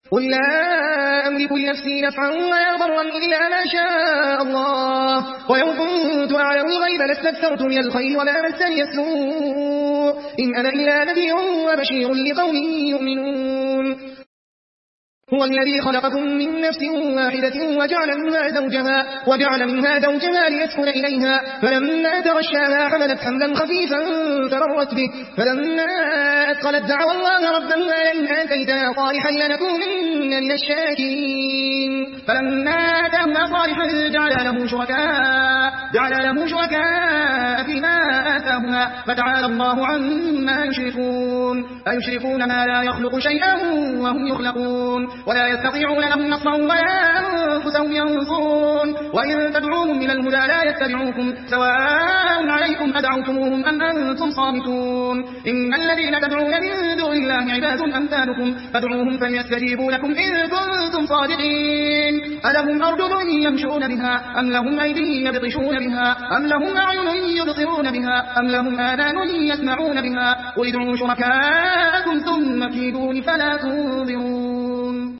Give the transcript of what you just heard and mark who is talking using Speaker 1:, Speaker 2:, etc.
Speaker 1: قل لا أملك لنفسي نفعا ولا ضرا إلا ما شاء الله ولو كنت أعلم الغيب لاستكثرت من الخير وما مسني السوء إن أنا إلا نذير وبشير لقوم يؤمنون هو الذي خلقكم من نفس واحدة وجعل منها زوجها ليسكن إليها فلما تغشاها حملت حملا خفيفا فررت به فلما أثقلت دعوا الله ربهما لئن آتيتنا صالحا لنكونن من الشاكرين فلما آتاهما صالحا جعل له شركاء فيما آتاهما فتعالى الله عما يشركون أيشركون ما لا يخلق شيئا وهم يخلقون ولا يستطيعون لهم نصرا ولا أنفسهم ينصرون وإن تدعوهم إلى الهدى لا يتبعوكم سواء عليكم أدعوتموهم أم أنتم صامتون إن الذين تدعون من دون الله عباد أمثالكم فادعوهم فليستجيبوا لكم إن كنتم صادقين ألهم أرجل يمشون بها أم لهم أيدي يبطشون بها أم لهم أعين يبصرون بها أم لهم آذان يسمعون بها قل ادعوا شركاءكم ثم كيدون فلا تنظرون